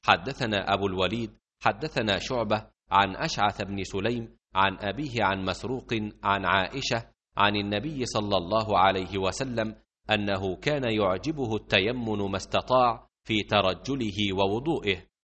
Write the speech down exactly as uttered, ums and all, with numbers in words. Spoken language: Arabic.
حدثنا أبو الوليد حدثنا شعبة عن أشعث بن سليم عن أبيه عن مسروق عن عائشة عن النبي صلى الله عليه وسلم أنه كان يعجبه التيمن ما استطاع في ترجله ووضوئه،